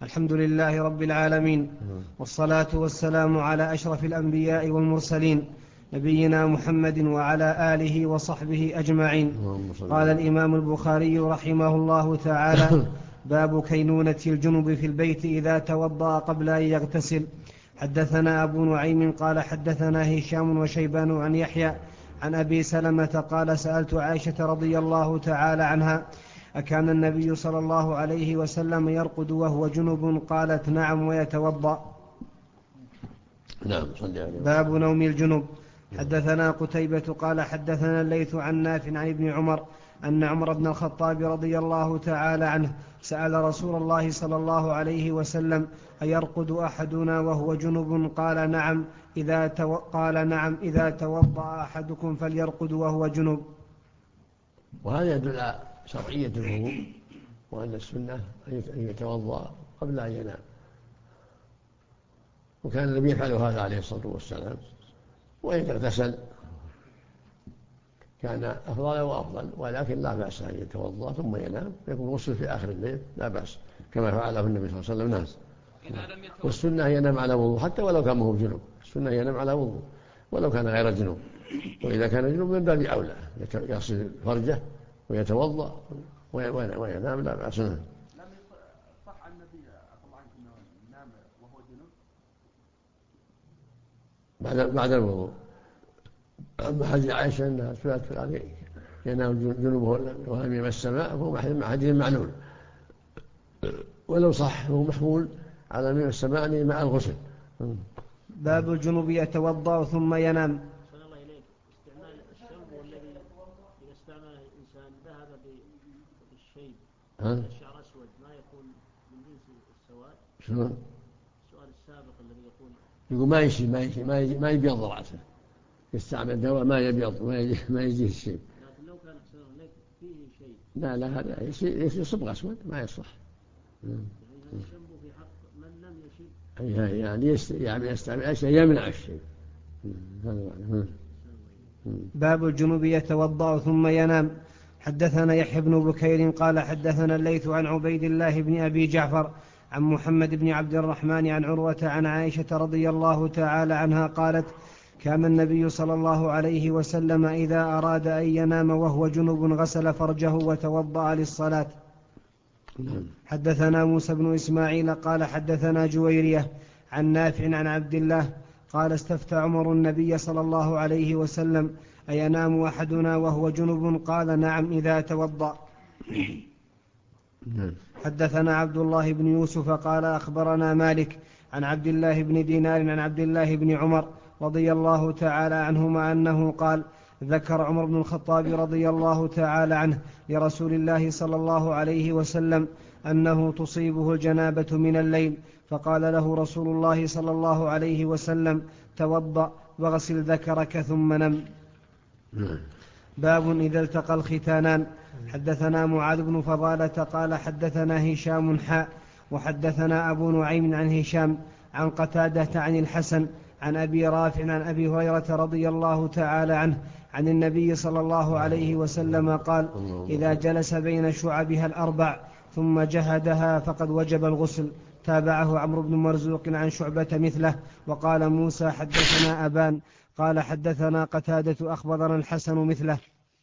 الحمد لله رب العالمين، والصلاة والسلام على أشرف الأنبياء والمرسلين، نبينا محمد وعلى آله وصحبه أجمعين. قال الإمام البخاري رحمه الله تعالى: باب كينونة الجنب في البيت إذا توضأ قبل أن يغتسل. حدثنا أبو نعيم قال حدثنا هشام وشيبان عن يحيى عن أبي سلمة قال: سألت عائشة رضي الله تعالى عنها: أكان النبي صلى الله عليه وسلم يرقد وهو جنب؟ قالت: نعم، ويتوضأ. نعم. باب نوم الجنب. حدثنا قتيبة قال حدثنا الليث عن نافع عن ابن عمر أن عمر بن الخطاب رضي الله تعالى عنه سأل رسول الله صلى الله عليه وسلم: أيرقد أحدنا وهو جنب؟ قال: نعم، إذا توضأ أحدكم فليرقد وهو جنب. وهذا يدل على شرعية الوضوء، وأن السنة أن يتوضأ قبل أن ينام، وكان النبي يفعل هذا عليه الصلاة والسلام. وإن اغتسل كان أفضل وأفضل، ولكن لا بأس أن يتوضأ ثم ينام، يكون غسل في آخر الليل لا بأس، كما فعله النبي صلى الله عليه وسلم. ناس والسنة ينام على وضوء حتى ولو كان هو جنوب، السنة ينام على وضوء ولو كان غير جنوب، وإذا كان جنوب من باب أولى يغسل فرجه ويتوضأ وينام لا بأس. لم يصح عن النبي أطلع أنه نام وهو جنوب بعد الوضوء. أما حديث عائشة أنها سئلت عليه ينام جنوبه ولم يمس السماء، فهو حديث معلول، ولو صح هو محمول على من السماء مع الغسل. باب الجنوب يتوضأ ثم ينام. صلى الله إليك. استعمال الشرب والذي إذا استعمله الإنسان ذهب بالشيب، الشعر أسود، ما يكون من جنس السواد؟ شنو السؤال السابق الذي يقول ما يبيض رأسه، يستعمل دواء ما يبيض ما يجيه الشيء. لكن لو كان لك فيه شيء لا هذا يصبغ أسود ما يصلح. الشنب في حق من لم يشب، يعني يستعمل أشياء يمنع الشيء. باب الجنوب يتوضأ ثم ينام. حدثنا يحيى بن بكير قال حدثنا الليث عن عبيد الله بن أبي جعفر عن محمد بن عبد الرحمن عن عروة عن عائشة رضي الله تعالى عنها قالت: كان النبي صلى الله عليه وسلم إذا أراد أن ينام وهو جنب غسل فرجه وتوضأ للصلاة. حدثنا موسى بن إسماعيل قال حدثنا جويرية عن نافع عن عبد الله قال: استفتى عمر النبي صلى الله عليه وسلم: أينام أحدنا وهو جنب؟ قال: نعم، إذا توضأ. حدثنا عبد الله بن يوسف قال أخبرنا مالك عن عبد الله بن دينار عن عبد الله بن عمر رضي الله تعالى عنهما أنه قال: ذكر عمر بن الخطاب رضي الله تعالى عنه لرسول الله صلى الله عليه وسلم أنه تصيبه الجنابة من الليل، فقال له رسول الله صلى الله عليه وسلم: توضأ واغسل ذكرك ثم نم. باب إذا التقى الختانان. حدثنا معاذ بن فضالة قال حدثنا هشام وحدثنا أبو نعيم عن هشام عن قتادة عن الحسن عن أبي رافع عن أبي هريرة رضي الله تعالى عنه عن النبي صلى الله عليه وسلم قال: إذا جلس بين شعبها الأربع ثم جهدها فقد وجب الغسل. تابعه عمرو بن مرزوق عن شعبة مثله. وقال موسى حدثنا أبان قال حدثنا قتادة أخبرنا الحسن مثله.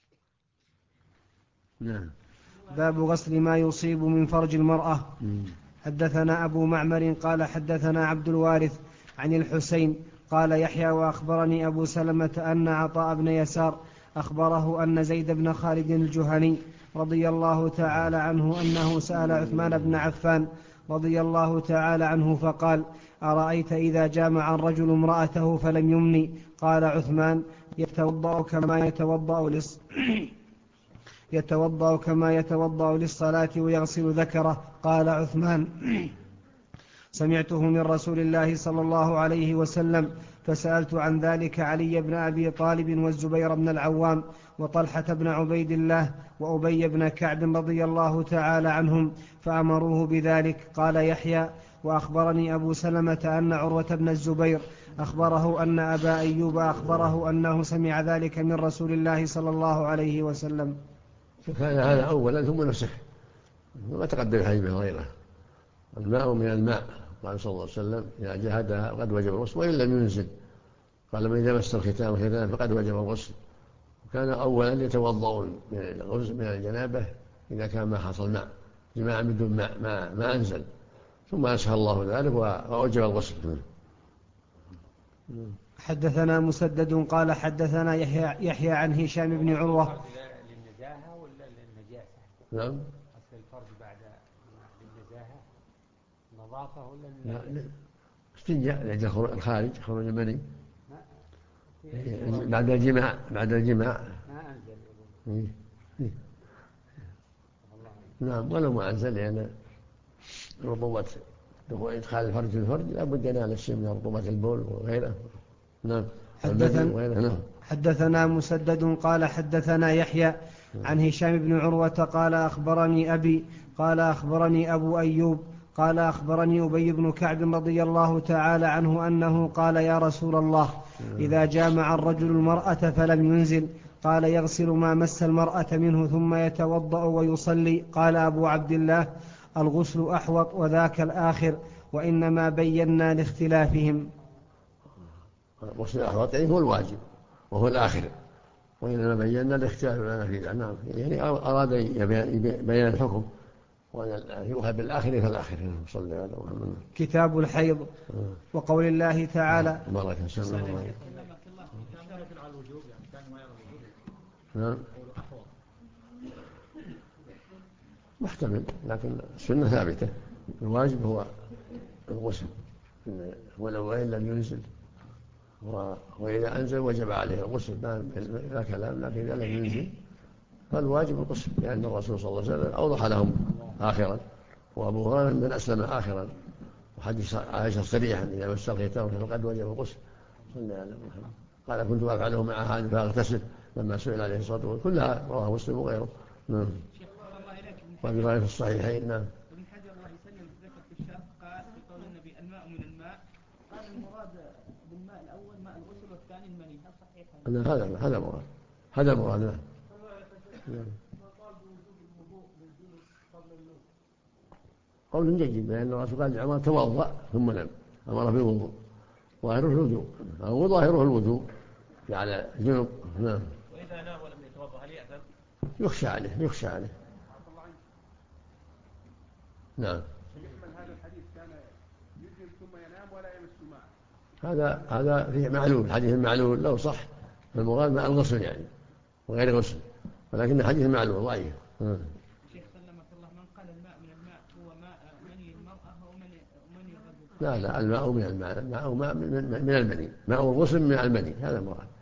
باب غسل ما يصيب من فرج المرأة. حدثنا أبو معمر قال حدثنا عبد الوارث عن الحسين قال يحيى وأخبرني أبو سلمة أن عطاء بن يسار أخبره أن زيد بن خالد الجهني رضي الله تعالى عنه أنه سأل عثمان بن عفان رضي الله تعالى عنه فقال: أرأيت إذا جامع الرجل امرأته فلم يمني؟ قال عثمان: يتوضأ كما يتوضأ للصلاة ويغسل ذكره. قال عثمان: سمعته من رسول الله صلى الله عليه وسلم، فسألت عن ذلك علي بن أبي طالب والزبير بن العوام وطلحة بن عبيد الله وأبي بن كعب رضي الله تعالى عنهم فأمروه بذلك. قال يحيى: وأخبرني أبو سلمة أن عروة بن الزبير أخبره أن أبا أيوب أخبره أنه سمع ذلك من رسول الله صلى الله عليه وسلم. فكان هذا أولا ثم نسخ، ما تقدم حديث غيره. الماء من الماء، قال صلى الله عليه وسلم إذا جهدها فقد وجب الغسل وإن لم ينزل، قال من إذا مس الختان فقد وجب الغسل. وكان أولا يتوضؤون من الجنابة إذا كان ما حصل ماء، جماعة بدون ماء ما أنزل، ثم أسهل الله ذلك وأوجب الغسل. حدثنا مسدد قال حدثنا يحيى عن هشام بن عروة. للنزاهة ولا للنجاسة؟ نعم. أصل الفرد بعد للنزاهة نظافة ولا استنجاء لأجل الخارج خروج المني بعد الجماع ما أنزل. نعم ولو ما أنزل لأن رطوبة إدخال الفرج في الفرج لا بد أن ينال الشيء من رطوبة البول وغيره. نعم. حدثنا مسدد قال حدثنا يحيى عن هشام بن عروة قال أخبرني أبي قال أخبرني أبو أيوب قال أخبرني أبي بن كعب رضي الله تعالى عنه أنه قال يا رسول الله إذا جامع الرجل المرأة فلم ينزل قال يغسل ما مس المرأة منه ثم يتوضأ ويصلي. قال أبو عبد الله الغسل أحوط وذاك الآخر وإنما بينا لاختلافهم. الغسل الأحوط يعني هو الواجب وهو الآخر وإنما بينا الاختلاف لنا فيه. نعم يعني أراد بيان الحكم وأن يؤخذ بالآخر فالآخر. صلى على محمد. كتاب الحيض وقول الله تعالى نعم محتمل لكن السنة ثابتة. الواجب هو الغسل ولو إن لم ينزل وإذا أنزل وجب عليه الغسل لا كلام. لكن إذا لم ينزل فالواجب الغسل لأن الرسول صلى الله عليه وسلم أوضح لهم آخرا وأبو هريرة من أسلم آخرا وحديث عائشة صريحا إذا مس الختان فقد وجب الغسل. صلى على محمد. قال كنت أفعله مع هذا فأغتسل لما سئل عليه الصلاة والسلام. كلها رواه مسلم وغيره. نعم. وفي رواية في الصحيحين. نعم. ابن حجر الله يسلم ذكر في الشرح قال في قول النبي الماء من الماء قال المراد بالماء الأول ماء الغسل والثاني المني. هل صحيح؟ هذا مراد. هذا مراد. نعم. قول جيد لأن الرسول قال لعمر توضأ ثم نم أمر بالوضوء ظاهره الوضوء أو ظاهره الوضوء على جنب. نعم. وإذا نام ولم يتوضأ هل يأثم؟ يخشى عليه. نعم. يحمل هذا الحديث كان يجلس ثم ينام ولا يمس ماء. هذا فيه معلول. الحديث المعلول لو صح فالمراد ماء الغسل يعني وغير غسل ولكن حديث معلول ضعيف. شيخ سلمك الله من قال الماء من الماء هو ماء مني المرأة أو مني الرجل؟ لا الماء من الماء. الماء من المني. ماء الغسل من المني هذا مراد.